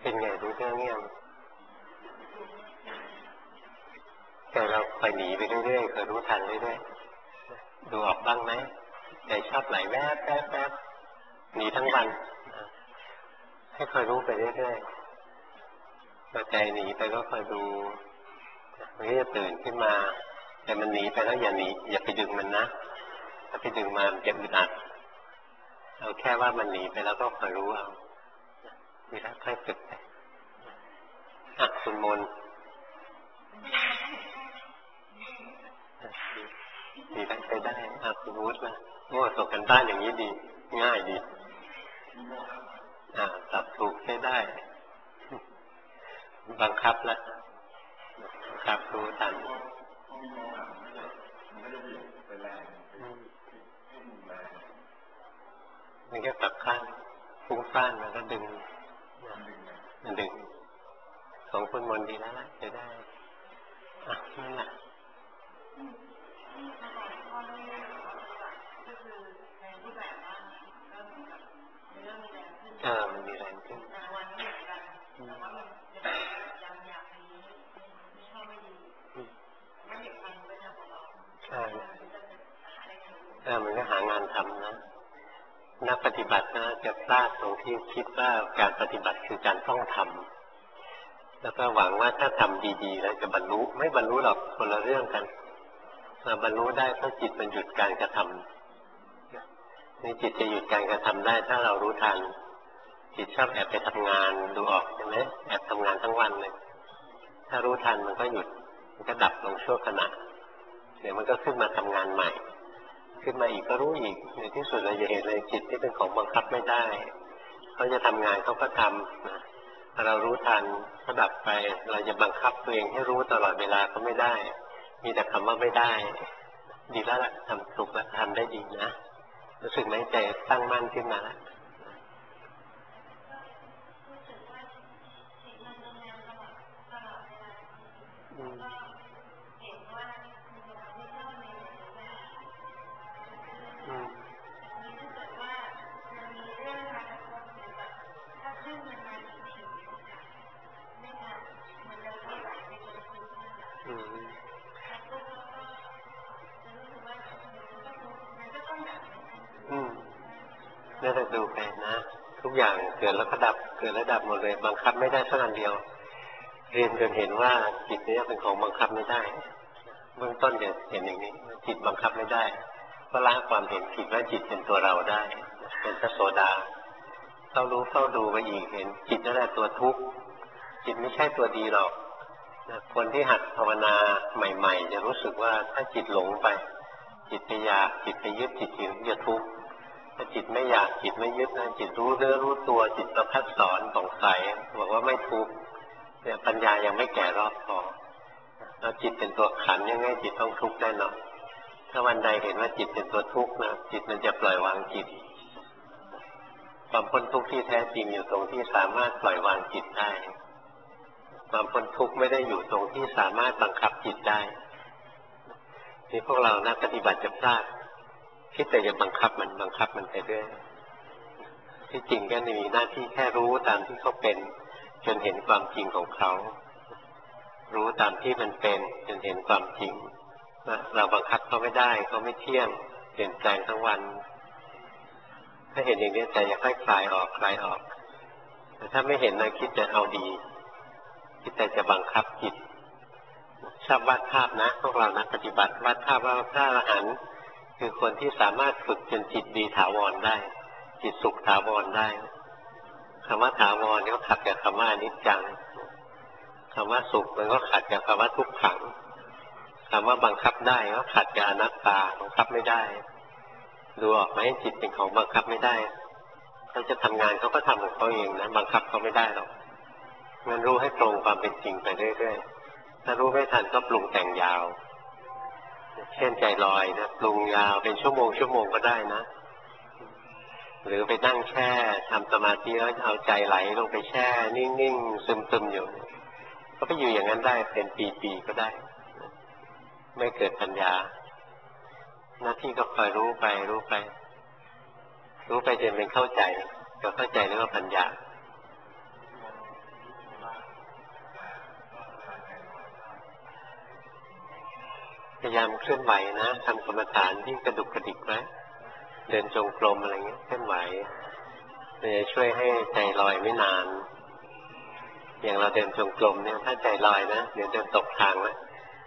เป็นไงรู้เรื่องเงี้ยแต่เราคอยหนีไปเรื่อยๆคอยรู้ทันเรื่อยๆดูออกบ้างไหมใจชอบไหลแวบแวบแวบหนีทั้งวันให้คอยรู้ไปเรื่อยๆพอใจหนีไปก็คอยดูมันก็จะตื่นขึ้นมาแต่มันหนีไปแล้วอย่าหนีอย่าไปดึงมันนะถ้าไปดึงมันจะอึดอัดเอาแค่ว่ามันหนีไปแล้วก็คอยรู้เอานี่แล้วค่อยฝึกไปคุณมนดีได้ใช้ได้คุณวุฒิมาส่งกันบ้านอย่างนี้ดีง่ายดีตัดถูกใช้ได้บังคับแล้วบังคับรู้ทันมันก็ตัดข้างฟุ้งซ่านมันก็ดึงของคุณมนดีแล้วจะได้นั่นแหละมันมีแรงขึ้นมันก็หางานทำนะนักปฏิบัตินะจะพลาดตรงที่คิดว่าการปฏิบัติคือการต้องทำแล้วก็หวังว่าถ้าทำดีๆแล้วจะบรรลุไม่บรรลุหรอกคนละเรื่องกันบรรลุได้เพราะจิตมันหยุดการกระทำนี่จิตจะหยุดการกระทำได้ถ้าเรารู้ทันจิตชอบแอบไปทำงานดูออกใช่ไหมแอบทำงานทั้งวันเลยถ้ารู้ทันมันก็หยุดมันก็ดับลงชั่วขณะเดี๋ยวมันก็ขึ้นมาทำงานใหม่ขึ้นมาอีกก็รู้อีกในที่สุดเราจะเห็นเลยจิตที่เป็นของบังคับไม่ได้เขาจะทำงานเขาก็ทำนะถ้าเรารู้ทันก็ดับไปเราจะบังคับตัวเองให้รู้ตลอดเวลาก็ไม่ได้มีแต่คำว่าไม่ได้ดีแล้วล่ะทำถูกแล้วทำได้ดีนะรู้สึกไหมใจตั้งมั่นขึ้นมาแล้วนี่เราดูไปนะทุกอย่างเกิดแล้วก็ดับเกิดแล้วดับหมดเลยบังคับไม่ได้สักอันเดียวเรียนจนเห็นว่าจิตนี้เป็นของบังคับไม่ได้เบื้องต้นจะเห็นอย่างนี้จิตบังคับไม่ได้ก็ละความเห็นผิดว่าจิตเป็นตัวเราได้เป็นพระโสดาเฝ้ารู้เฝ้าดูไปอีกเห็นจิตนั่นแหละตัวทุกข์จิตไม่ใช่ตัวดีหรอกคนที่หัดภาวนาใหม่ๆจะรู้สึกว่าถ้าจิตหลงไปจิตไปอยากจิตไปยึดจิตจะทุกข์ถ้าจิตไม่อยากจิตไม่ยึดนะจิตรู้เนื้อรู้ตัวจิตประพัดสอนสงสัยบอกว่าไม่ทุกข์เนี่ยปัญญายังไม่แก่รอบพอแล้วจิตเป็นตัวขันยังไงจิตต้องทุกข์แน่นอนถ้าวันใดเห็นว่าจิตเป็นตัวทุกข์นะจิตมันจะปล่อยวางจิตความพ้นทุกข์ที่แท้จริงอยู่ตรงที่สามารถปล่อยวางจิตได้ความพ้นทุกข์ไม่ได้อยู่ตรงที่สามารถบังคับจิตได้ที่พวกเรานักปฏิบัติจะพลาดคิดแต่จะบังคับมันไปเรื่อยที่จริงก็มีหน้าที่แค่รู้ตามที่เขาเป็นจนเห็นความจริงของเขารู้ตามที่มันเป็นจนเห็นความจริงเราบังคับเขาไม่ได้เขาไม่เที่ยงเปลี่ยนแปลงทั้งวันถ้าเห็นอย่างนี้ใจจะค่อยคลายออกแต่ถ้าไม่เห็นนะคิดจะเอาดีคิดแต่จะบังคับจิตชอบวาดภาพนะพวกเรานักปฏิบัติวาดภาพว่าพระอรหันต์คือคนที่สามารถฝึกจนจิตดีถาวรได้จิตสุขถาวรได้คำว่าถาวรก็ขัดกับคำว่าอนิจจังคำว่าสุขมันก็ขัดกับคำว่าทุกขังคำว่าบังคับได้ก็ขัดกับอนัตตาบังคับไม่ได้ดูออกไหมจิตเป็นของบังคับไม่ได้เขาจะทำงานเขาก็ทำของเขาเองนะบังคับเขาไม่ได้หรอกงั้นรู้ให้ตรงความเป็นจริงไปเรื่อยๆถ้ารู้ไม่ทันก็ปรุงแต่งยาวเช่นใจลอยนะปรุงยาวเป็นชั่วโมงก็ได้นะหรือไปนั่งแช่ทำสมาธิแล้วเอาใจไหลลงไปแช่นิ่งๆซึมๆอยู่ก็ไปอยู่อย่างนั้นได้เป็นปีๆก็ได้ไม่เกิดปัญญาหน้าที่ก็คอยรู้ไปจนเป็นเข้าใจก็เข้าใจเรียกว่าปัญญาพยายามเคลื่อนไหวนะทำกรรมฐานที่กระดุกกระดิกไว้เดินจงกรมอะไรเงี้ยเคลื่อนไหวมันจะช่วยให้ใจลอยไม่นานอย่างเราเดินจงกรมเนี่ยถ้าใจลอยนะเดี๋ยวเดินตกทางแล้ว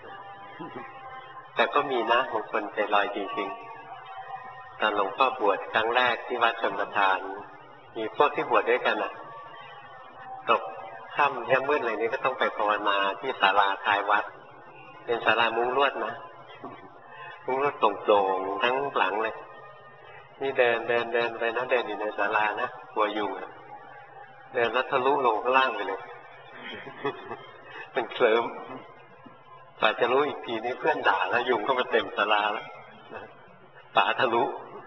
แต่ก็มีนะบางคนใจลอยจริงๆตอนหลวงพ่อบวชครั้งแรกที่วัดชลประทานมีพวกที่บวชด้วยกันตกค่ำแค่มืดอะไรนี้ก็ต้องไปภาวนาที่ศาลาท้ายวัดเป็นศาลามุ้งลวดนะมุ้งลวดโปร่งๆทั้งหลังเลยนี่เดินไปนะเดินอยู่ในศาลานะกลัวยุงเดินแล้วทะลุลงข้างล่างไปเลยมันเคลิ้มกว่าจะรู้อีกทีนี่เพื่อนด่าแล้วยุงก็มาเต็มศาลาแล้วป่าทะลุ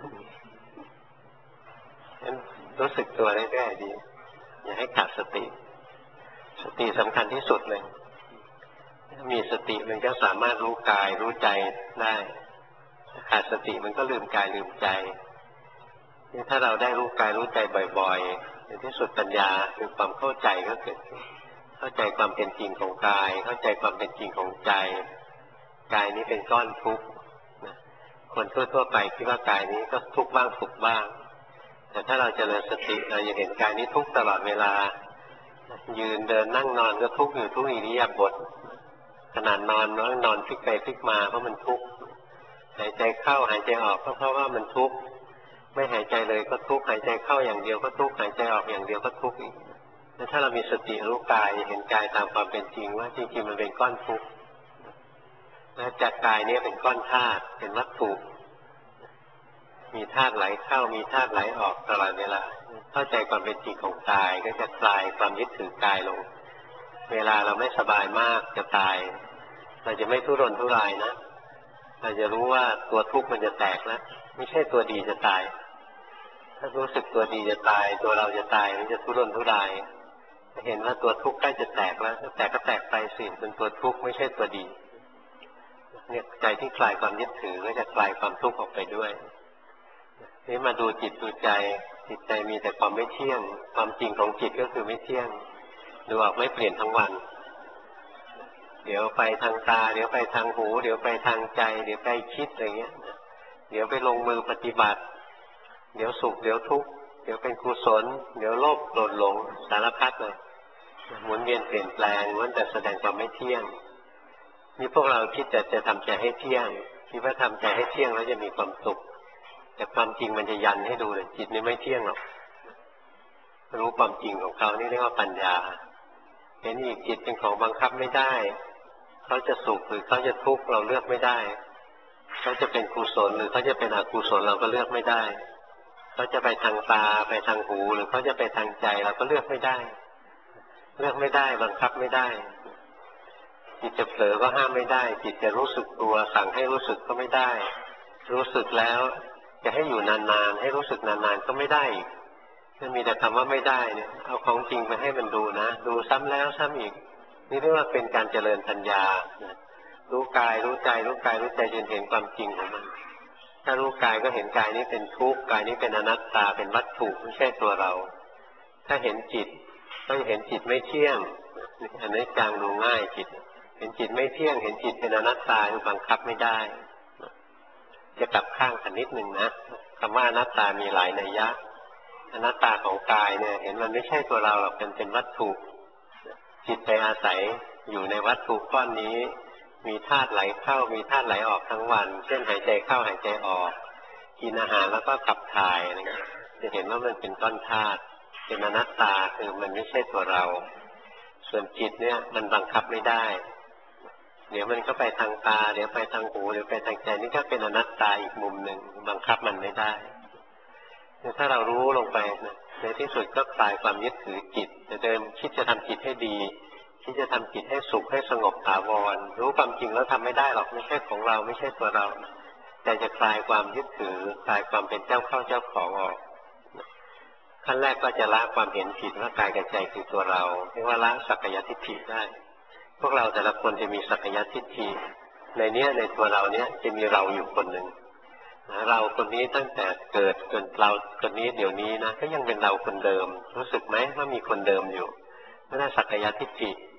งั้นรู้สึกตัวได้แค่ดีอย่าให้ขาดสติสติสำคัญที่สุดเลยถ้ามีสติมันก็สามารถรู้กายรู้ใจได้ขาดสติมันก็ลืมกายลืมใจถ้าเราได้รู้กายรู้ใจบ่อยๆในที่สุดปัญญาคือความเข้าใจก็เกิดเข้าใจความเป็นจริงของกายเข้าใจความเป็นจริงของใจกายนี้เป็นก้อนทุกข์คนทั่วๆไปคิดว่ากายนี้ก็ทุกข์บ้างสุขบ้างแต่ถ้าเราเจริญสติเราจะเห็นกายนี้ทุกข์ตลอดเวลายืนเดินนั่งนอนก็ทุกข์อยู่ทุกอิริยาบถขนาดนอนพลิกไปพลิกมาเพราะมันทุกข์หายใจเข้าหายใจออกก็เพราะว่ามันทุกข์ไม่หายใจเลยก็ทุกข์หายใจเข้าอย่างเดียวก็ทุกข์หายใจออกอย่างเดียวก็ทุกข์อีกแล้วถ้าเรามีสติรู้กายเห็นกายตามความเป็นจริงว่าจริงๆมันเป็นก้อนทุกข์และจากกายนี้เป็นก้อนธาตุเป็นวัตถุมีธาตุไหลเข้ามีธาตุไหลออกตลอดเวลาเข้าใจความเป็นจริงของกายก็จะคลายความยึดถือกายลงเวลาเราไม่สบายมากจะตายเราจะไม่ทุรนทุรายนะเราจะรู้ว่าตัวทุกข์มันจะแตกแล้วไม่ใช่ตัวดีจะตายถ้ารู้สึกตัวดีจะตายตัวเราจะตายมันจะทุรนทุรายเห็นว่าตัวทุกข์ใกล้จะแตกแล้วแตกก็แตกไปสิเป็นตัวทุกข์ไม่ใช่ตัวดีเนี่ยใจที่คลายความยึดถือก็จะคลายความทุกข์ออกไปด้วยนี่มาดูจิตดูใจจิตใจมีแต่ความไม่เที่ยงความจริงของจิตก็คือไม่เที่ยงดูออกไม่เปลี่ยนทั้งวันเดี๋ยวไปทางตาเดี๋ยวไปทางหูเดี๋ยวไปทางใจเดี๋ยวไปคิดอะไรเงี้ยเดี๋ยวไปลงมือปฏิบัติเดี๋ยวสุขเดี๋ยวทุกข์เดี๋ยวเป็นกุศลเดี๋ยวโลภโกรธหลงสารพัดเลยหมุนเวียนเปลี่ยนแปลงล้วนแต่แสดงความไม่เที่ยงนี่พวกเราคิดแต่จะทำใจให้เที่ยงคิดว่าทำใจให้เที่ยงแล้วจะมีความสุขแต่ความจริงมันจะยันให้ดูเลยจิตนี่ไม่เที่ยงหรอกรู้ความจริงของเขานี่เรียกว่าปัญญาเห็นอีกจิตเป็นของบังคับไม่ได้เขาจะสุขหรือเขาจะทุกข์เราเลือกไม่ได้เขาจะเป็นกุศลหรือเขาจะเป็นอกุศลเราก็เลือกไม่ได้เขาจะไปทางตาไปทางหูหรือเขาจะไปทางใจเราก็เลือกไม่ได้บังคับไม่ได้จิตจะเผลอก็ห้ามไม่ได้จิตจะรู้สึกตัวสั่งให้รู้สึกก็ไม่ได้รู้สึกแล้วจะให้อยู่นานๆให้รู้สึกนานๆก็ไม่ได้อีกมันมีแต่คำว่าไม่ได้เนี่ยเอาของจริงไปให้มันดูนะดูซ้ำแล้วซ้ำอีกนี่เรียกว่าเป็นการเจริญปัญญารู้กายรู้ใจรู้กายรู้ใจจนเห็นความจริงของมันถ้ารู้กายก็เห็นกายนี้เป็นทุกข์กายนี้เป็นอนัตตาเป็นวัตถุไม่ใช่ตัวเราถ้าเห็นจิตก็จะเห็นจิตไม่เที่ยงอันนี้จางดูง่ายจิตเห็นจิตไม่เที่ยงเห็นจิตเป็นอนัตตาบังคับไม่ได้จะกลับข้างกันนิดนึงนะคำว่าอนัตตามีหลายนัยยะอนัตตาของกายเนี่ยเห็นมันไม่ใช่ตัวเราหรอกเป็นวัตถุจิตไปอาศัยอยู่ในวัตถุก้อนนี้มีธาตุไหลเข้ามีธาตุไหลออกทั้งวันเช่นหายใจเข้าหายใจออกกินอาหารแล้วก็ขับถ่ายอะไรเงี้ยจะเห็นว่ามันเป็นก้อนธาตุเป็นอนัตตาคือมันไม่ใช่ตัวเราส่วนจิตเนี่ยมันบังคับไม่ได้เดี๋ยวมันก็ไปทางตาเดี๋ยวไปทางหูเดี๋ยวไปทางใจนี่ก็เป็นอนัตตาอีกมุมหนึ่งบังคับมันไม่ได้ถ้าเรารู้ลงไปนะในที่สุดก็คลายความยึดถือจิตแต่เดิมคิดจะทำจิตให้ดีคิดจะทำจิตให้สุขให้สงบถาวรรู้ความจริงแล้วทำไม่ได้หรอกไม่ใช่ของเราไม่ใช่ตัวเราแต่จะคลายความยึดถือคลายความเป็นเจ้าเข้าเจ้าของออกขั้นแรกก็จะละความเห็นผิดว่ากายกับใจคือตัวเราเรียกว่าละสักกายทิฏฐิได้พวกเราแต่ละคนจะมีสักกายทิฏฐิในตัวเราเนี้ยจะมีเราอยู่คนหนึ่งเราคนนี้ตั้งแต่เกิดจนเราคนนี้เดี๋ยวนี้นะก็ยังเป็นเราคนเดิมรู้สึกไหมว่ามีคนเดิมอยู่นั่นสักกายทิฏฐิ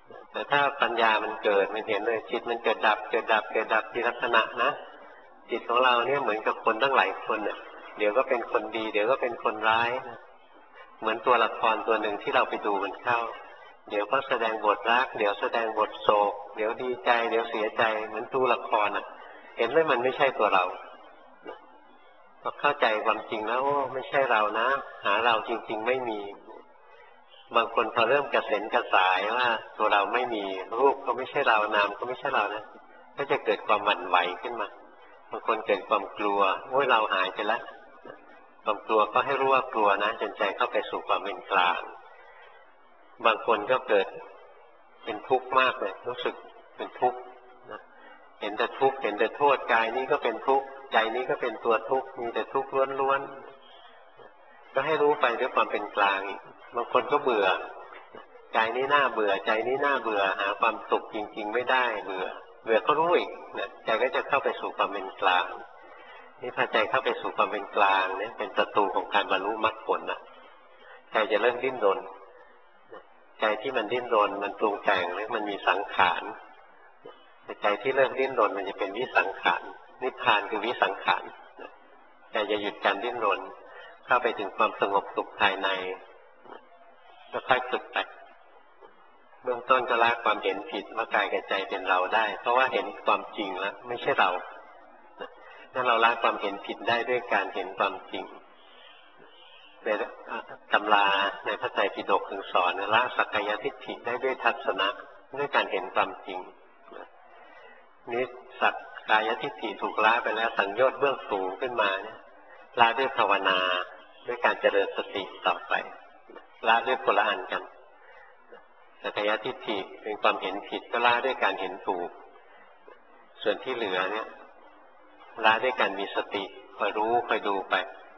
แต่ถ้าปัญญามันเกิดมันเห็นเลยจิตมันเกิดดับเกิดดับเกิดดับทีละขณะนะจิตของเราเนี่ยเหมือนกับคนตั้งหลายคนเนี่ยเดี๋ยวก็เป็นคนดีเดี๋ยวก็เป็นคนร้ายเหมือนตัวละครตัวหนึ่งที่เราไปดูมันเข้าเดี๋ยวก็แสดงบทรักเดี๋ยวแสดงบทโศกเดี๋ยวดีใจเดี๋ยวเสียใจเหมือนตัวละครเห็นเลยมันไม่ใช่ตัวเราพอเข้าใจความจริงแล้วโอ้ไม่ใช่เรานะหาเราจริงๆไม่มีบางคนพอเริ่มกระเซ็นกระสายว่าตัวเราไม่มีรูปก็ไม่ใช่เรานามก็ไม่ใช่เรานะก็จะเกิดความหวั่นไหวขึ้นมาบางคนเกิดความกลัวโอ้ยเราหายไปแล้วความกลัวก็ให้รู้ว่ากลัวนะจนใจเข้าไปสู่ความเป็นกลางบางคนก็เกิดเป็นทุกข์มากเลยรู้สึกเป็นทุกข์เห็นแต่ทุกข์เห็นแต่โทษกายนี้ก็เป็นทุกข์ใจนี้ก็เป็นตัวทุกข์มีแต่ทุกข์ล้วนๆก็ให้รู้ไปด้วยความเป็นกลางบางคนก็เบื่อกายนี้น่าเบื่อใจนี้น่าเบื่อหาความสุขจริงๆไม่ได้เบื่อก็รู้อีกใจก็จะเข้าไปสู่ความเป็นกลางนี่พอใจเข้าไปสู่ความเป็นกลางเนี่ยเป็นประตูของการบรรลุมรรคผลนะใจจะเริ่มดิ้นรนใจที่มันดิ้นรนมันปรุงแต่งหรือมันมีสังขารใจที่เลิกดิ้นรนมันจะเป็นวิสังขารนิพพานคือวิสังขารใจจะหยุดการดิ้นรนเข้าไปถึงความสงบสุขภายในก็ค่อยฝึกไปเบื้องต้นก็ละความเห็นผิดว่ากายกับใจเป็นเราได้เพราะว่าเห็นความจริงแล้วไม่ใช่เราถ้าเราละความเห็นผิดได้ด้วยการเห็นความจริงในตำราในพระไตรปิฎกถึงสอนละสักกายทิฏฐิได้ด้วยทัศนะด้วยการเห็นความจริงนี่สักกายทิฏฐิถูกละไปแล้วสังโยชน์เบื้องสูงขึ้นมาเนี่ยละด้วยภาวนาด้วยการเจริญสติต่อไปละด้วยคนละอันกันสักกายทิฏฐิเป็นความเห็นผิดก็ละด้วยการเห็นถูกส่วนที่เหลือเนี่ยละด้วยการมีสติคอยรู้คอยดูไป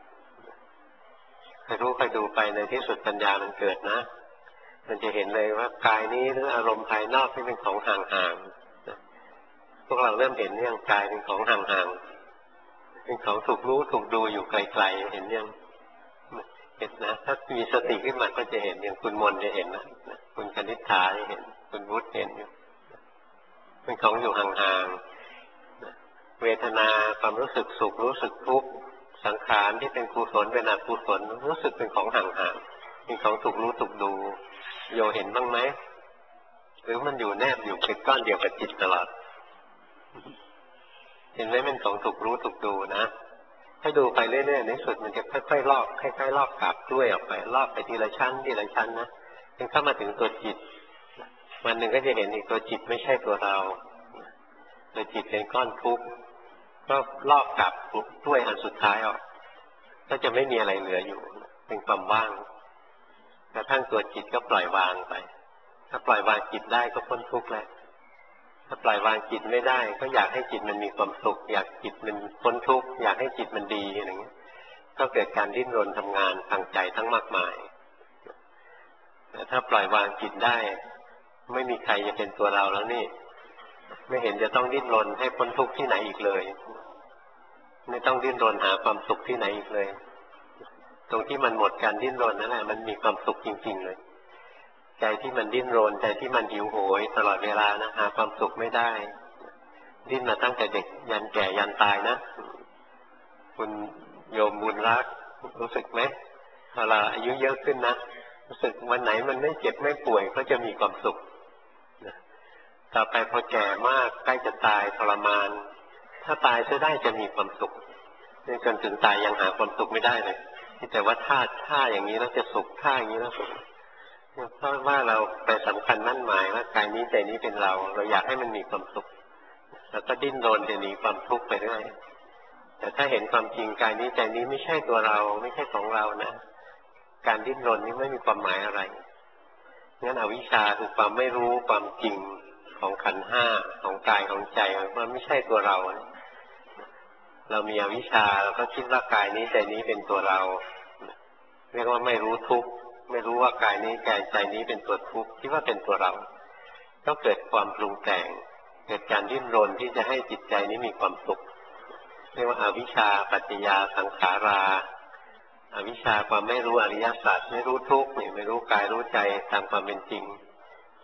คอยรู้คอยดูไปในที่สุดปัญญามันเกิดนะมันจะเห็นเลยว่ากายนี้หรืออารมณ์ภายนอกที่เป็นของห่างๆพวกเราเริ่มเห็นยังกายเป็นของห่างๆเป็นของถูกรู้ถูกดูอยู่ไกลๆเห็นยังเห็นนะถ้ามีสติขึ้นมาก็จะเห็นอย่างคุณมนจะเห็นนะคุณคณิษฐาจะเห็นคุณวุฒิเห็นอยู่เป็นของอยู่ห่างๆเวทนาความรู้สึกสุขรู้สึกทุกข์สังขารที่เป็นกุศลเป็นอกุศลรู้สึกเป็นของห่างๆเป็นของถูกรู้ถูกดูโยเห็นบ้างไหมหรือมันอยู่แนบอยู่เป็นก้อนเดียวกับจิตตลอดเห็นไหมมันของถูกรู้ถูกดูนะให้ดูไปเรื่อยๆในสุดมันจะค่อยๆลอกคล้ายๆลอกกาบกล้วยออกไปลอกไปทีละชั้นทีละชั้นนะจนเข้ามาถึงตัวจิตวันหนึ่งก็จะเห็นอีกตัวจิตไม่ใช่ตัวเราตัวจิตเป็นก้อนทุกข์ก็ลอกกาบกล้วยอันสุดท้ายออกก็จะไม่มีอะไรเหลืออยู่เป็นความว่างกระทั่งตัวจิตก็ปล่อยวางไปถ้าปล่อยวางจิตได้ก็พ้นทุกข์แล้วถ้าปล่อยวางจิตไม่ได้ก็อยากให้จิตมันมีความสุขอยากจิตมันพ้นทุกข์อยากให้จิตมันดีอะไรเงี้ยก็เกิดการดิ้นรนทำงานทางใจทั้งมากมายแต่ถ้าปล่อยวางจิตได้ไม่มีใครจะเป็นตัวเราแล้วนี่ไม่เห็นจะต้องดิ้นรนให้พ้นทุกข์ที่ไหนอีกเลยไม่ต้องดิ้นรนหาความสุขที่ไหนอีกเลยตรงที่มันหมดการดิ้นรนนั่นแหละมันมีความสุขจริงๆเลยใจที่มันดิ้นรนใจที่มันหิวโหยตลอดเวลานะหาความสุขไม่ได้ดิ้นมาตั้งแต่เด็กยันแก่ยันตายนะคุณโยมบุญรักรู้สึกไหมพอเราอายุเยอะขึ้นนะรู้สึกวันไหนมันไม่เจ็บไม่ป่วยก็จะมีความสุขต่อไปพอแก่มากใกล้จะตายทรมานถ้าตายจะได้จะมีความสุขจนถึงตายยังหาความสุขไม่ได้เลยแต่ว่าท่าอย่างนี้แล้วจะสุขท่าอย่างนี้แล้วสุขเพราะว่าเราไปสำคัญมั่นหมายว่ากายนี้ใจนี้เป็นเราอยากให้มันมีความสุขแล้วก็ดิ้นรนจะหนีความทุกข์ไปเรื่อยแต่ถ้าเห็นความจริงกายนี้ใจนี้ไม่ใช่ตัวเราไม่ใช่ของเรานะการดิ้นรนนี้ไม่มีความหมายอะไรงั้นอวิชชาคือความไม่รู้ความจริงของขันธ์ห้าของกายของใจมันไม่ใช่ตัวเราเรามีอวิชชาเราก็คิดว่ากายนี้ใจนี้เป็นตัวเราเรียกว่าไม่รู้ทุกข์ไม่รู้ว่ากายนี้ใจนี้เป็นตัวทุกข์คิดว่าเป็นตัวเราก็เกิดความปรุงแต่งเกิดการดิ้นรนที่จะให้จิตใจนี้มีความสุขเรียกว่าอวิชชาปัจจยาสังขาราอวิชชาความไม่รู้อริยสัจไม่รู้ทุกข์ไม่รู้กายรู้ใจตามความเป็นจริง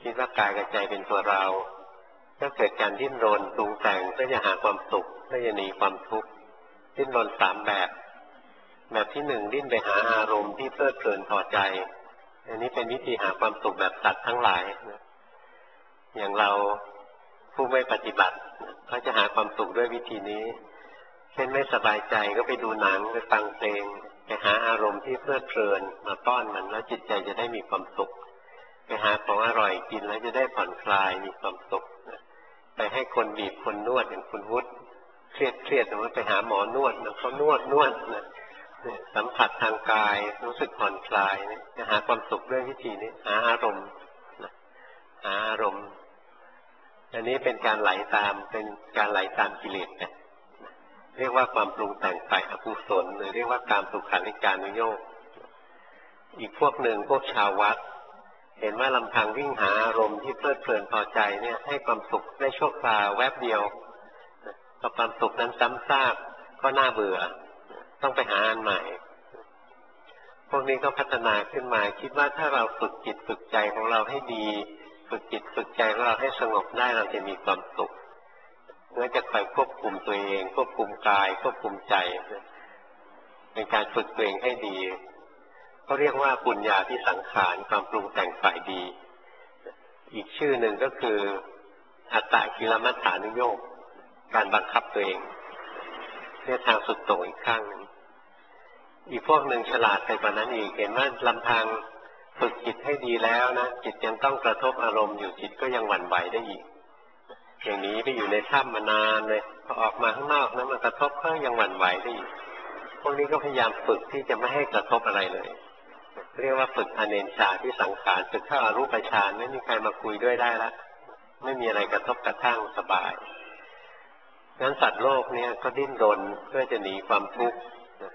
คิดว่ากายกับใจเป็นตัวเราก็เกิดการดิ้นรนปรุงแต่งเพื่อจะหาความสุขเพื่อจะหนีความทุกข์ดิ้นรน3 แบบที่1ดิ้นไปหาอารมณ์ที่เพลิดเพลินพอใจอันนี้เป็นวิธีหาความสุขแบบสัตว์ทั้งหลายอย่างเราผู้ไม่ปฏิบัติเขาจะหาความสุขด้วยวิธีนี้เช่นไม่สบายใจก็ไปดูหนังไปฟังเพลงไปหาอารมณ์ที่เพลิดเพลินมาป้อนมันแล้วจิตใจจะได้มีความสุขไปหาของอร่อยกินแล้วจะได้ผ่อนคลายมีความสุขไปให้คนบีบคนนวดอย่างคุณวุฒิเครียดไปหาหมอนวดแล้วเขานวดนะสัมผัสทางกายรู้สึกผ่อนคลายจะหาความสุขด้วยวิธีนี้หาอารมณ์หาอารมณ์อันนี้เป็นการไหลตามกิเลสเนี่ยเรียกว่าความปรุงแต่งฝ่ายอกุศลหรือเรียกว่ากามสุขันธิการนุโยคอีกพวกหนึ่งพวกชาววัดเห็นว่าลำพังวิ่งหาอารมณ์ที่เพลิดเพลินพอใจเนี่ยให้ความสุขได้ชั่วคราวแวบเดียวพอความสุขนั้นซ้ำซากก็น่าเบื่อต้องไปหาอันใหม่พวกนี้ก็พัฒนาขึ้นมาคิดว่าถ้าเราฝึกจิตฝึกใจของเราให้ดีฝึกจิตฝึกใจของเราให้สงบได้เราจะมีความสุขเมื่อจะคอยควบคุมตัวเองควบคุมกายควบคุมใจเป็นการฝึกตัวเองให้ดีเขาเรียกว่าปุญญาที่สังขารความปรุงแต่งฝ่ายดีอีกชื่อหนึ่งก็คืออัตตกิลมัฏฐานุโยคการบังคับตัวเองเนี่ยทางสุดโต่งอีกข้างนึงอีกพวกหนึ่งฉลาดไปกว่านั้นอีกเห็นว่าลำพังฝึกจิตให้ดีแล้วนะจิตยังต้องกระทบอารมณ์อยู่จิตก็ยังหวั่นไหวได้อีกอย่างนี้ไปอยู่ในถ้ำมานานเลยพอออกมาข้างนอกนะมันกระทบก็ยังหวั่นไหวได้อีกพวกนี้ก็พยายามฝึกที่จะไม่ให้กระทบอะไรเลยเรียกว่าฝึกอเนนชาที่สังขารฝึกเข้าอรูปฌานไม่มีใครมาคุยด้วยได้ละไม่มีอะไรกระทบกระทั่งสบายงั้นสัตว์โลกเนี่ยก็ดิ้นรนเพื่อจะหนีความทุกข์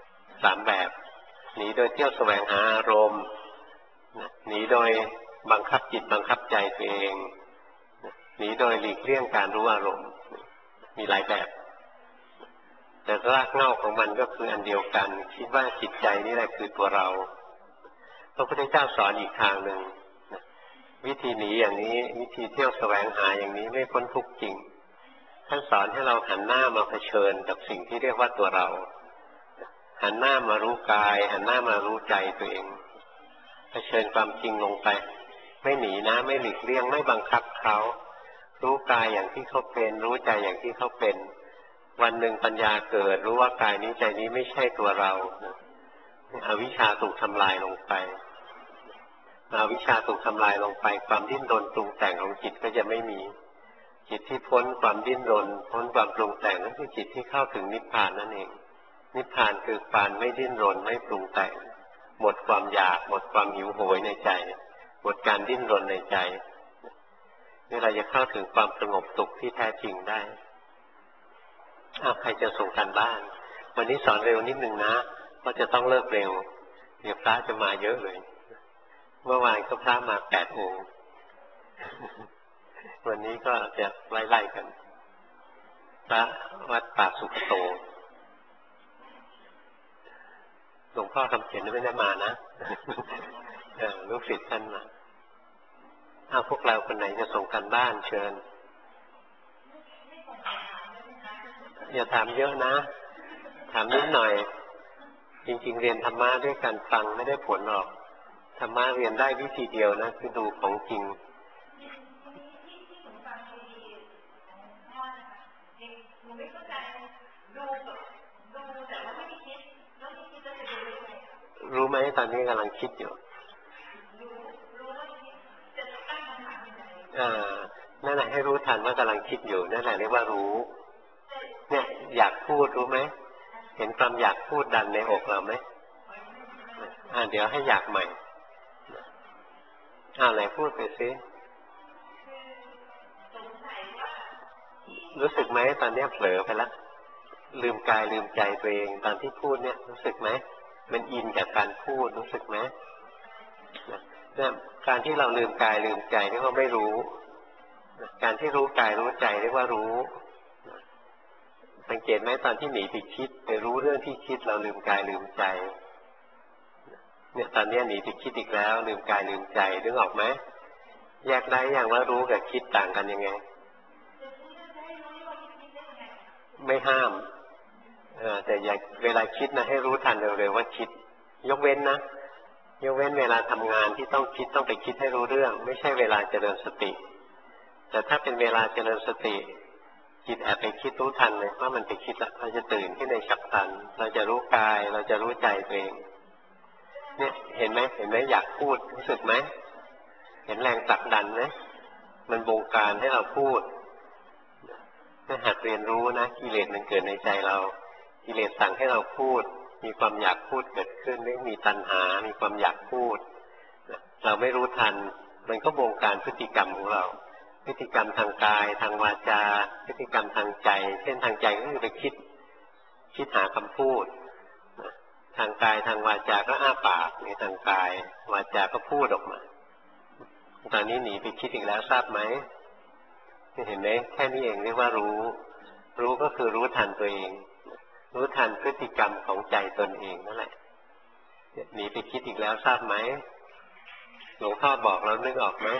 3 แบบหนีโดยเที่ยวแสวงหาอารมณ์หนีโดยบังคับจิตบังคับใจตัวเองหนีโดยหลีกเลี่ยงการรู้อารมณ์มีหลายแบบแต่รากเหง้าของมันก็คืออันเดียวกันคิดว่าจิตใจนี่แหละคือตัวเราพระพุทธเจ้าสอนอีกทางหนึ่งวิธีหนีอย่างนี้วิธีเที่ยวแสวงหาอย่างนี้ไม่พ้นทุกข์จริงท่านสอนให้เราหันหน้ามาเผชิญกับสิ่งที่เรียกว่าตัวเราหันหน้ามารู้กายหันหน้ามารู้ใจตัวเองเผชิญความจริงลงไปไม่หนีนะไม่หลีกเลี่ยงไม่บังคับเขารู้กายอย่างที่เขาเป็นรู้ใจอย่างที่เขาเป็นวันหนึ่งปัญญาเกิดรู้ว่ากายนี้ใจนี้ไม่ใช่ตัวเราอวิชชาถูกทำลายลงไปอวิชชาถูกทำลายลงไปความดิ้นรนปรุงแต่งของจิตก็จะไม่มีจิตที่พ้นความดิ้นรนพ้นความปรุงแต่งนั่นคือจิตที่เข้าถึงนิพพานนั่นเองนิพพานคือการไม่ดิ้นรนไม่ปรุงแต่งหมดความอยากหมดความหิวโหยในใจหมดการดิ้นรนในใจนี่เราจะเข้าถึงความสงบสุขที่แท้จริงได้ใครจะส่งการบ้านวันนี้สอนเร็วนิดนึงนะเพราะจะต้องเลิกเร็วเดี๋ยวพระจะมาเยอะเลยเมื่อวานก็พระมา8 องค์วันนี้ก็จะไล่ๆกันพระวัดป่าสุขโตหลวงพ่อคำเขียนไม่ได้มานะลูกศิษย์ท่านมาพวกเราคนไหนจะส่งกันบ้านเชิญอย่าถามเยอะนะถามนิดหน่อยจริงๆเรียนธรรมะด้วยการฟังไม่ได้ผลหรอกธรรมะเรียนได้วิธีเดียวนะคือดูของจริงรู้ไหมตอนนี้กำลังคิดอยู่นั่นแหละให้รู้ทันว่ากำลังคิดอยู่นั่นแหละเรียกว่ารู้เนี่ยอยากพูดรู้ไหมเห็นความอยากพูดดันในอกเราไหมเดี๋ยวให้อยากใหม่ไหนพูดไปสิรู้สึกไหมตอนนี้เผลอไปแล้วลืมกายลืมใจตัวเองตอนที่พูดเนี่ยรู้สึกไหมมันอินกับการพูดรู้สึกไหมเนี่ยการที่เราลืมกายลืมใจเรียกว่าไม่รู้การที่รู้กายรู้ใจเรียกว่ารู้สังเกตไหมตอนที่หนีไปคิดไปรู้เรื่องที่คิดเราลืมกายลืมใจเนี่ยตอนนี้หนีไปคิดอีกแล้วลืมกายลืมใจนึกออกไหมแยกได้อย่างว่ารู้กับคิดต่างกันยังไงไม่ห้ามแต่อย่าเวลาคิดนะให้รู้ทันเร็วๆว่าคิดยกเว้นนะยกเว้นเวลาทำงานที่ต้องคิดต้องไปคิดให้รู้เรื่องไม่ใช่เวลาเจริญสติแต่ถ้าเป็นเวลาเจริญสติจิตแอบไปคิดรู้ทันเลยว่ามันไปคิดแล้วเราจะตื่นขึ้นในฉับพลันเราจะรู้กายเราจะรู้ใจตัวเองเนี่ยเห็นไหมอยากพูดรู้สึกไหมเห็นแรงผลักดันไหมมันบงการให้เราพูดถ้าหัดเรียนรู้นะกิเลสมันเกิดในใจเรากิเลสสั่งให้เราพูดมีความอยากพูดเกิดขึ้นหรือมีตัณหามีความอยากพูดเราไม่รู้ทันมันก็บงการพฤติกรรมของเราพฤติกรรมทางกายทางวาจาพฤติกรรมทางใจเช่นทางใจก็คือไปคิดหาคำพูดทางกายทางวาจาก็อ้าปากในทางกายวาจาก็พูดออกมาตอนนี้หนีไปคิดอีกแล้วทราบไหมเห็นไหมแค่นี้เองเรียกว่ารู้ก็คือรู้ทันตัวเองรู้ทันพฤติกรรมของใจตนเองนั่นแหละหนีไปคิดอีกแล้วทราบไหมหลวงพ่อบอกแล้วนึกออกไหม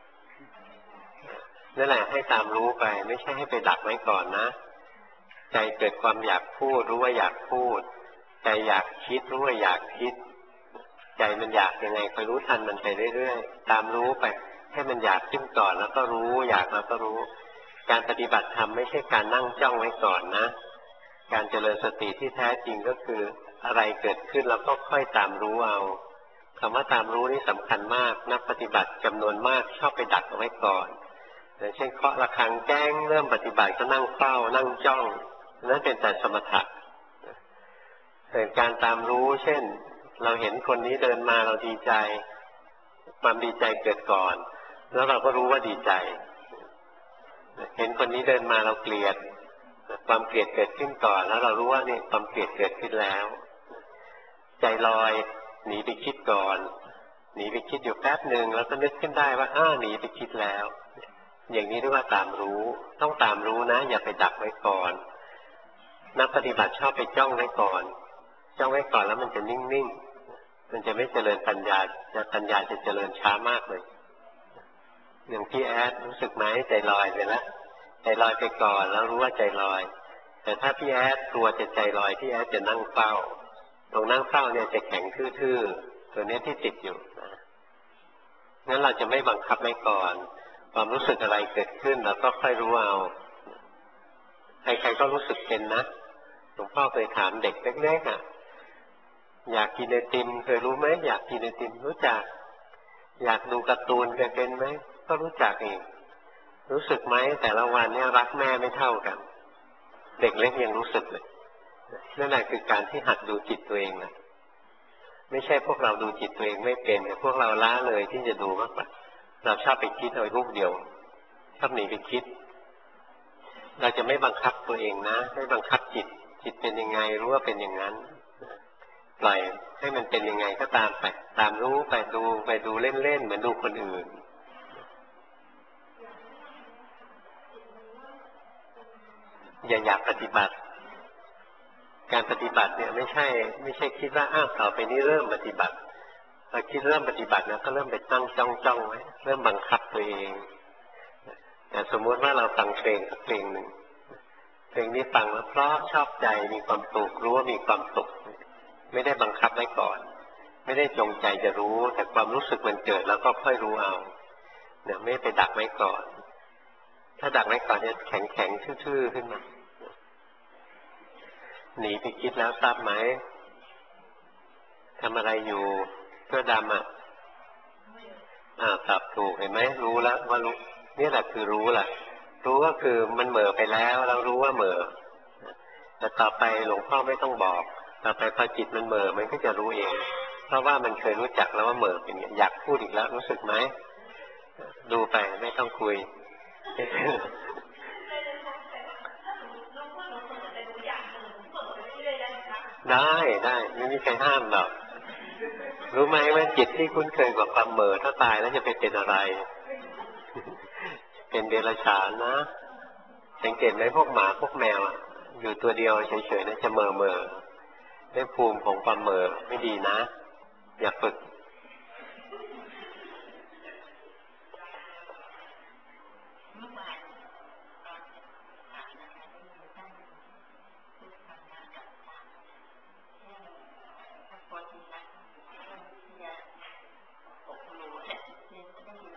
นั่นแหละให้ตามรู้ไปไม่ใช่ให้ไปดักไว้ก่อนนะใจเกิดความอยากพูดรู้ว่าอยากพูดใจอยากคิดรู้ว่าอยากคิดใจมันอยากยังไงคอยรู้ทันมันไปเรื่อยๆตามรู้ไปให้มันอยากขึ้นก่อนแล้วก็รู้อยากแล้วก็รู้การปฏิบัติธรรมไม่ใช่การนั่งจ้องไว้ก่อนนะการเจริญสติที่แท้จริงก็คืออะไรเกิดขึ้นแล้วก็ค่อยตามรู้เอาคำว่าตามรู้นี่สำคัญมากนักปฏิบัติจำนวนมากชอบไปดักเอาไว้ก่อนอย่างเช่นเคาะระฆังแจ้งเริ่มปฏิบัติก็นั่งเฝ้านั่งจ้องนั่นเป็นแต่สมถะแต่การตามรู้เช่นเราเห็นคนนี้เดินมาเราดีใจความดีใจเกิดก่อนแล้วเราก็รู้ว่าดีใจเห็นคนนี้เดินมาเราเกลียดความเกลียดเกิดขึ้นก่อนแล้วเรารู้ว่านี่ความเกลียดเกิดขึ้นแล้วใจลอยหนีไปคิดก่อนหนีไปคิดอยู่แป๊บหนึ่งแล้วก็นึกขึ้นได้ว่าหนีไปคิดแล้วอย่างนี้เรียกว่าตามรู้ต้องตามรู้นะอย่าไปดักไว้ก่อนนักปฏิบัติชอบไปจ้องไว้ก่อนจ้องไว้ก่อนแล้วมันจะนิ่งๆมันจะไม่เจริญปัญญาปัญญาจะเจริญช้ามากเลยอย่างพี่แอดรู้สึกไหมใจลอยไปแล้วใจลอยไปก่อนแล้วรู้ว่าใจลอยแต่ถ้าพี่แอดกลัวจะใจลอยพี่แอดจะนั่งเฝ้าตรงนั่งเฝ้าเนี่ยจะแข็งทื่อๆตัวนี้ที่ติดอยู่นะงั้นเราจะไม่บังคับไว้ก่อนความรู้สึกอะไรเกิดขึ้นเราก็ค่อยรู้เอาใครๆก็รู้สึกเป็นนะหลวงพ่อเคยถามเด็กเล็กๆอยากกินไอติมเคยรู้ไหมอยากกินไอติมรู้จักอยากดูการ์ตูนเคยเป็นไหมก็รู้จักเองรู้สึกไหมแต่ละวันเนี่ยรักแม่ไม่เท่ากันเด็กเล็กยังรู้สึกเลยนั่นแหละคือการที่หัดดูจิตตัวเองนะไม่ใช่พวกเราดูจิตตัวเองไม่เป็นพวกเราล้าเลยที่จะดูมากกว่าเราชอบไปคิดเอารูปเดียวชอบหนีไปคิดเราจะไม่บังคับตัวเองนะไม่บังคับจิตเป็นยังไงรู้ว่าเป็นอย่างนั้นปล่อยให้มันเป็นยังไงก็ตามไปตามรู้ไปดูเล่นๆเหมือนดูคนอื่นอย่าอยากปฏิบัติการปฏิบัติเนี่ยไม่ใช่คิดว่าต่อไปนี้เริ่มปฏิบัติพอคิดเริ่มปฏิบัตินะก็เริ่มไปตั้งจ้องไว้เริ่มบังคับตัวเองแต่สมมุติว่าเราฟังเพลงสักเพลงหนึ่งเพลงนี้ฟังแล้วเพราะชอบใจมีความสุขรู้ว่ามีความสุขไม่ได้บังคับไว้ก่อนไม่ได้จงใจจะรู้แต่ความรู้สึกมันเกิดแล้วก็ค่อยรู้เอาเนี่ยไม่ไปดักไว้ก่อนถ้าดักไว้ก่อนจะแข็งทื่อๆขึ้นมาหนีไปคิดแล้วทราบไหมทำอะไรอยู่เสื้อดำตอบถูกเห็นไหมรู้แล้วว่ารู้นี่แหละคือรู้แหละรู้ก็คือมันเหม่อไปแล้วเรารู้ว่าเหม่อแต่ต่อไปหลวงพ่อไม่ต้องบอกต่อไปพอจิตมันเหม่อมันก็จะรู้เองเพราะว่ามันเคยรู้จักแล้วว่าเหม่อเป็นอย่างอยากพูดอีกแล้วรู้สึกไหมดูไปไม่ต้องคุยได้ไม่มีใครห้ามหรอกรู้ไหมว่าจิตที่คุ้นเคยกับความเหม่อถ้าตายแล้วจะไปเป็นอะไรเป็นเดรัจฉานนะสังเกตไหมพวกหมาพวกแมวอยู่ตัวเดียวเฉยๆนะจะเหม่อได้ภูมิของความเหม่อไม่ดีนะอย่าฝึก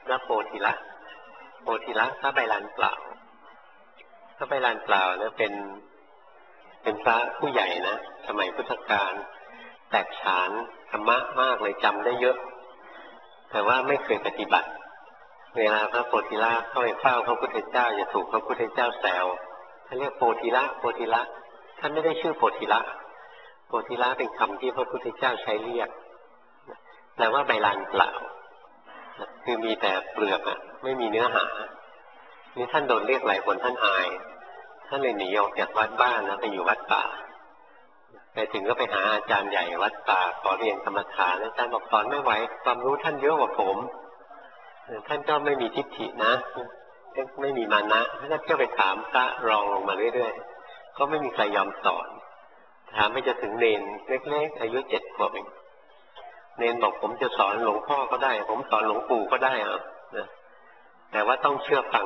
พระโพธิละโพธิละพระใบลานเปล่าพระใบลานเปล่าเนี่ยเป็นพระผู้ใหญ่นะสมัยพุทธกาลแตกฉานธรรมะมากเลยจำได้เยอะแต่ว่าไม่เคยปฏิบัติเวลาพระโพธิละเข้าไปเฝ้าพระพุทธเจ้าจะถูกพระพุทธเจ้าแซวท่านเรียกโพธิละโพธิละท่านไม่ได้ชื่อโพธิละโพธิละเป็นคำที่พระพุทธเจ้าใช้เรียกแปลว่าใบลานเปล่าคือมีแต่เปลือกไม่มีเนื้อหานี่ท่านโดนเรียกหลายคนท่านอายท่านเลยหนีออกจากวัดบ้านนะไปอยู่วัดป่าไปถึงก็ไปหาอาจารย์ใหญ่วัดป่าขอเรียนกรรมฐานอาจารย์บอกสอนไม่ไหวความรู้ท่านเยอะกว่าผมท่านก็ไม่มีทิฏฐินะไม่มีมานะท่านก็เที่ยวไปถามพระรองลงมาเรื่อยๆก็ไม่มีใครยอมสอนถามไม่จะถึงเนนเล็กๆอายุ7 ขวบเองเนนบอกผมจะสอนหลวงพ่อก็ได้ผมสอนหลวงปู่ก็ได้นะแต่ว่าต้องเชื่อฟัง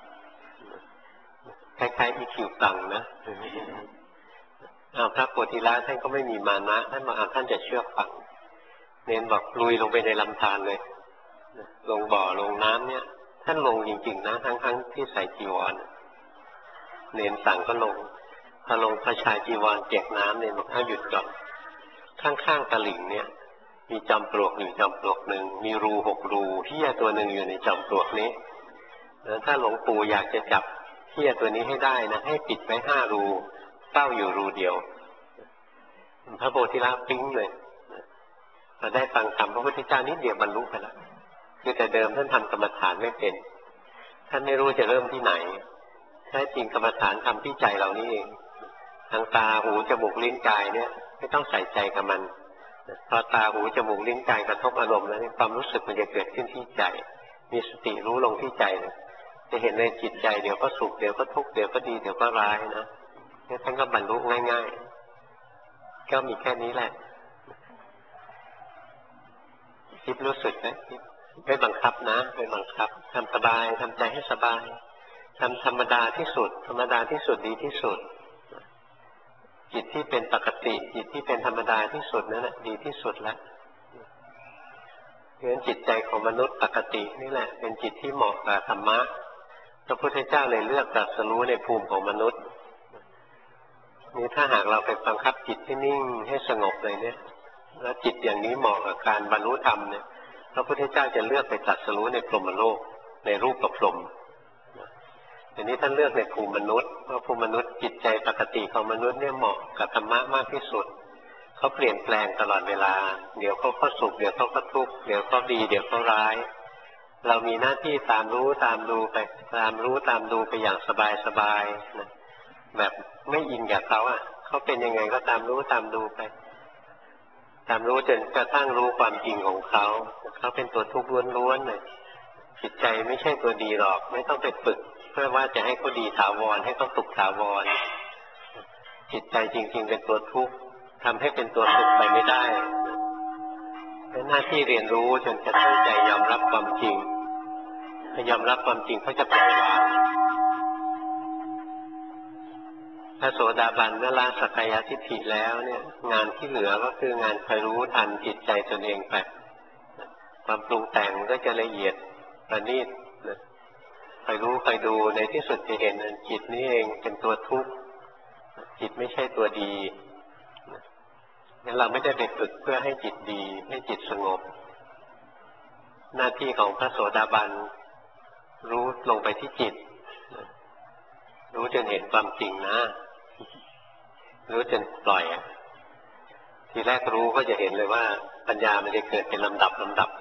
คล้ายๆอีคิวตังนะพระโพธิละท่านก็ไม่มีมานะท่านมาท่านจะเชื่อฟังเนนบอกลุยลงไปในลำธารเลยลงบ่อลงน้ำเนี่ยท่านลงจริงๆนะทั้งที่ใส่จีวรเนนสั่งก็ลงพอลงพระชายจีวรเปียกน้ำเนนบอกหยุดก่อนข้างๆตลิ่งเนี่ยมีจอมปลวกอยู่จอมปลวกหนึ่งมีรู6 รูเหี้ยตัวหนึ่งอยู่ในจอมปลวกนี้ถ้าหลวงปู่อยากจะจับเหี้ยตัวนี้ให้ได้นะให้ปิดไว้5 รูเฝ้าอยู่รูเดียวพระโพธิละปิ๊งเลยพอได้ฟังธรรมพระพุทธเจ้านิดเดียวบรรลุไปแล้วคือแต่เดิมท่านทำกรรมฐานไม่เป็นท่านไม่รู้จะเริ่มที่ไหนแท้จริงกรรมฐานทำที่ใจเรานี่เองทางตาหูจมูกลิ้นกายเนี่ยไม่ต้องใส่ใจกับมันพอตาหูจมูกลิ้นกายกระทบอารมณ์แล้วความรู้สึกมันจะเกิดขึ้นที่ใจมีสติรู้ลงที่ใจเลยจะเห็นในจิตใจเดี๋ยวก็สุขเดี๋ยวก็ทุกข์เดี๋ยวก็ดีเดี๋ยวก็ร้ายนะนี่ท่านก็บรรลุง่ายๆก็มีแค่นี้แหละคิดรู้สึกนะไม่บังคับนะไม่บังคับทำสบายทำใจให้สบายทำธรรมดาที่สุดธรรมดาที่สุดดีที่สุดจิตที่เป็นปกติจิตที่เป็นธรรมดาที่สุดนั่นแหละดีที่สุดแล้วเพราะฉะนั้นจิตใจของมนุษย์ปกตินี่แหละเป็นจิตที่เหมาะกับธรรมะพระพุทธเจ้าเลยเลือกตรัสรู้ในภูมิของมนุษย์นี่ถ้าหากเราไปบังคับจิตให้นิ่งให้สงบเลยเนี่ยแล้วจิตอย่างนี้เหมาะกับการบรรลุธรรมเนี่ยพระพุทธเจ้าจะเลือกไปตรัสรู้ในพรหมโลกในรูปกับพรหมทีนี้ท่านเลือกในภูมิมนุษย์เพราะภูมิมนุษย์จิตใจปกติของมนุษย์เนี่ยเหมาะกับธรรมะมากที่สุดเขาเปลี่ยนแปลงตลอดเวลาเดี๋ยวเขาก็สุขเดี๋ยวเขาก็ทุกข์เดี๋ยวเขาดีเดี๋ยวเขาร้ายเรามีหน้าที่ตามรู้ตามดูไปตามรู้ตามดูไปอย่างสบายๆนะแบบไม่อินกับเขาเขาเป็นยังไงก็ตามรู้ตามดูไปตามรู้จนกระทั่งรู้ความจริงของเขาเขาเป็นตัวทุกข์ล้วนๆเลยจิตใจไม่ใช่ตัวดีหรอกไม่ต้องไปฝึกเพื่อว่าจะให้เขาดีถาวรให้เขาสุขถาวรจิตใจจริงๆเป็นตัวทุกข์ทำให้เป็นตัวสุขไปไม่ได้เป็นหน้าที่เรียนรู้จนกระทั่งใจยอมรับความจริงถ้ายอมรับความจริงเขาจะปล่อยวางพระโสดาบันเมื่อละสักกายทิฏฐิแล้วเนี่ยงานที่เหลือก็คืองานคอยรู้ทันจิตใจตนเองไปความปรุงแต่งก็จะละเอียดประณีตคอยรู้คอยดูในที่สุดจะเห็นจิตนี้เองเป็นตัวทุกข์จิตไม่ใช่ตัวดีงั้นเราไม่ได้ไปฝึกเพื่อให้จิตดีให้จิตสงบหน้าที่ของพระโสดาบันรู้ลงไปที่จิตรู้จนเห็นความจริงนะรู้จนปล่อยทีแรกรู้ก็จะเห็นเลยว่าปัญญามันจะเกิดเป็นลำดับไป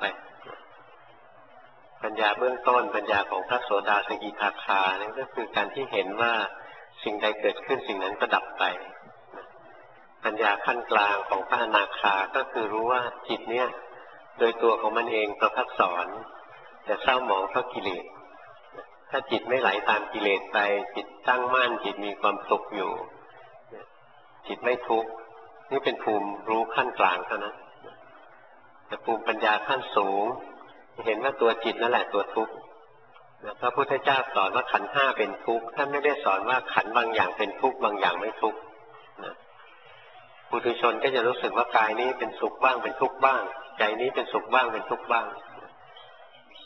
ปัญญาเบื้องต้นปัญญาของพระโสดาสกิทาคานั่นก็คือการที่เห็นว่าสิ่งใดเกิดขึ้นสิ่งนั้นก็ดับไปปัญญาขั้นกลางของพระอนาคาก็คือรู้ว่าจิตเนี่ยโดยตัวของมันเองประภัสสรแต่เศร้าหมองเพราะกิเลสถ้าจิตไม่ไหลตามกิเลสไปจิตตั้งมั่นจิตมีความสุขอยู่จิตไม่ทุกข์นี่เป็นภูมิรู้ขั้นกลางเท่านั้นแต่ภูมิปัญญาขั้นสูงเห็นว่าตัวจิตนั่นแหละตัวทุกข์พระพุทธเจ้าสอนว่าขันธ์ 5เป็นทุกข์ท่านไม่ได้สอนว่าขันธ์บางอย่างเป็นทุกข์บางอย่างไม่ทุกข์ปุถุชนก็จะรู้สึกว่ากายนี้เป็นสุขบ้างเป็นทุกข์บ้างใจนี้เป็นสุขบ้างเป็นทุกข์บ้างภู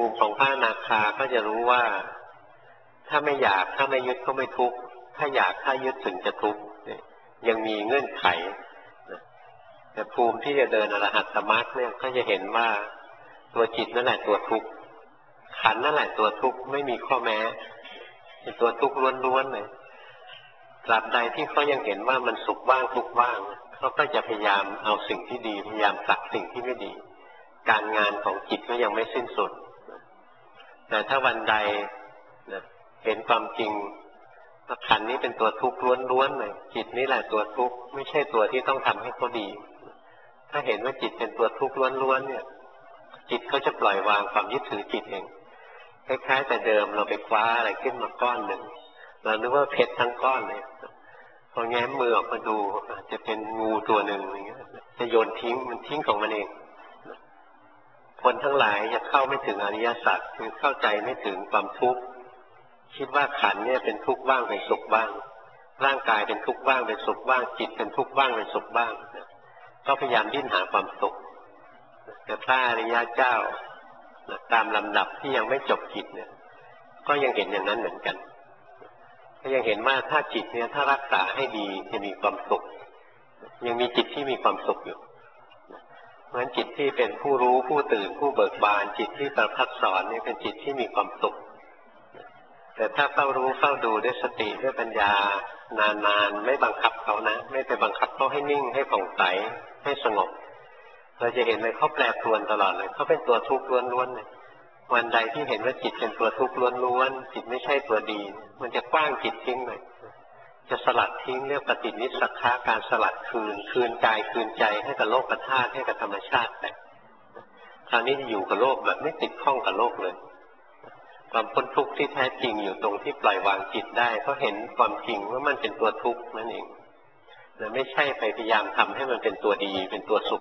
ภูมิของพระอนาคาก็จะรู้ว่าถ้าไม่อยากถ้าไม่ยึดก็ไม่ทุกข์ถ้าอยากถ้ายึดถึงจะทุกข์ยังมีเงื่อนไขแต่ภูมิที่จะเดินอรหัตตมรรคเนี่ยก็จะเห็นว่าตัวจิตนั่นแหละตัวทุกข์ขันธ์นั่นแหละตัวทุกข์ไม่มีข้อแม้เป็นตัวทุกข์ล้วนๆเลยตราบใดที่เขายังเห็นว่ามันสุขบ้างทุกข์บ้างเขาก็จะพยายามเอาสิ่งที่ดีพยายามผลักสิ่งที่ไม่ดีการงานของจิตก็ยังไม่สิ้นสุดแต่ถ้าวันใดเห็นความจริงว่าขันธ์นี้เป็นตัวทุกข์ล้วนๆเลยจิตนี่แหละตัวทุกข์ไม่ใช่ตัวที่ต้องทำให้เขาดีถ้าเห็นว่าจิตเป็นตัวทุกข์ล้วนๆเนี่ยจิตเขาจะปล่อยวางความยึดถือจิตเองคล้ายๆแต่เดิมเราไปคว้าอะไรขึ้นมาก้อนหนึ่งเรานึกว่าเพชรทั้งก้อนเลยพอแง้มมือออกมาดูจะเป็นงูตัวหนึ่งอย่างเงี้ยจะโยนทิ้งมันทิ้งของมันเองคนทั้งหลายจะเข้าไม่ถึงอริยสัจคือเข้าใจไม่ถึงความทุกข์คิดว่าขันธ์เนี่ยเป็นทุกข์บ้างเป็นสุขบ้างร่างกายเป็นทุกข์บ้างเป็นสุขบ้างจิตเป็นทุกข์บ้างเป็นสุขบ้างก็พยายามดิ้นหาความสุขแต่พระอริยเจ้าตามลำดับที่ยังไม่จบกิจเนี่ยก็ยังเห็นอย่างนั้นเหมือนกันก็ยังเห็นว่าถ้าจิตเนี่ยถ้ารักษาให้ดีจะมีความสุขยังมีจิตที่มีความสุขอยู่เพราะฉะนั้นจิตที่เป็นผู้รู้ผู้ตื่นผู้เบิกบานจิตที่ประพัดสอนนี่เป็นจิตที่มีความสุขแต่ถ้าเฝ้ารู้เฝ้าดูด้วยสติด้วยปัญญานานๆไม่บังคับเขานะไม่ไปบังคับเขาให้นิ่งให้ผ่องใสให้สงบเราจะเห็นเลยเขาแปรปรวนตลอดเลยเขาเป็นตัวทุกข์ล้วนๆเลยวันใดที่เห็นว่าจิตเป็นตัวทุกข์ล้วนๆจิตไม่ใช่ตัวดีมันจะกว้างจิตทิ้งเลยจะสลัดทิ้งเรียกปฏินิสสักขะการสลัดคืนกายคืนใจให้กับโลกธาตุให้กับธรรมชาติไปคราวนี้จะอยู่กับโลกแบบไม่ติดข้องกับโลกเลยความพ้นทุกข์ที่แท้จริงอยู่ตรงที่ปล่อยวางจิตได้เพราะเห็นความจริงว่ามันเป็นตัวทุกข์นั่นเองแต่ไม่ใช่ไปพยายามทำให้มันเป็นตัวดีเป็นตัวสุข